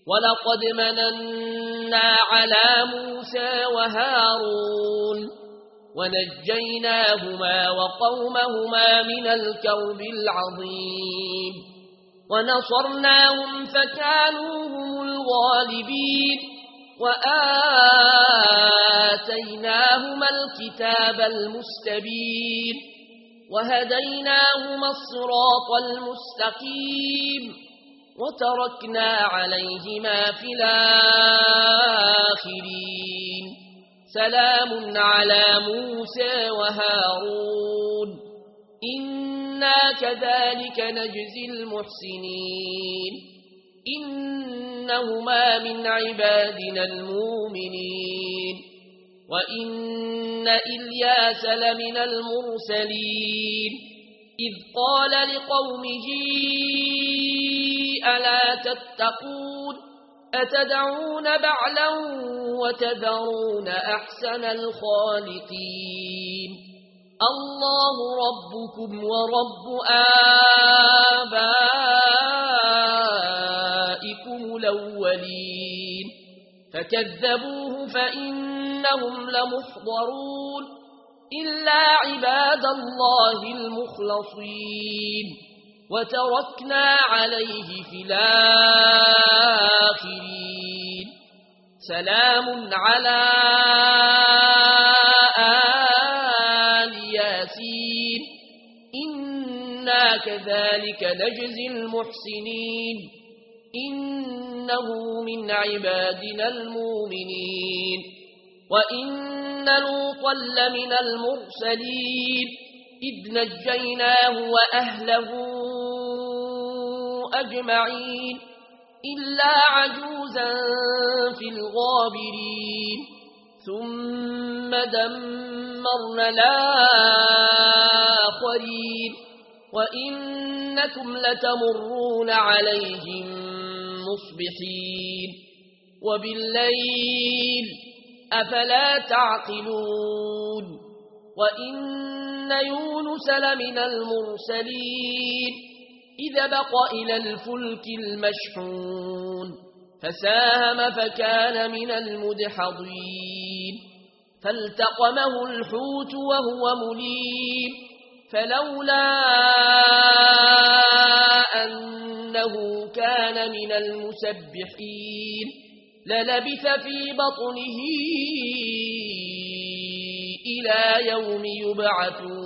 ولقد مننا على موسى وهارون ونجيناهما وقومهما من الكرب العظيم ونصرناهم فكانوا هم الغالبين وآتيناهما الكتاب المستبين وهديناهما الصراط المستقيم وتركنا عليهما في الآخرين سلام على موسى وهارون إنا كذلك نجزي المحسنين إنهما من عبادنا المؤمنين وإن إلياس لمن المرسلين إذ قال لقومه ألا تتقون أتدعون بعلا وتذرون أحسن الخالقين الله ربكم ورب آبائكم الأولين فكذبوه فإنهم لمحضرون إلا عباد الله المخلصين وتركنا عليه في الآخرين سلام على آل ياسين إنا كذلك نجزي المحسنين إنه من عبادنا المؤمنين وإن لوطا لمن المرسلين إذ نجيناه وأهله أجمعين إلا عجوزا في الغابرين ثم دمرنا الآخرين وإنكم لتمرون عليهم مصبحين وبالليل أفلا تعقلون وإن يونس لمن المرسلين إذا بق إلى الفلك المشحون فساهم فكان من المدحضين فالتقمه الحوت وهو مليم فلولا أنه كان من المسبحين للبث في بطنه إلى يوم يبعثون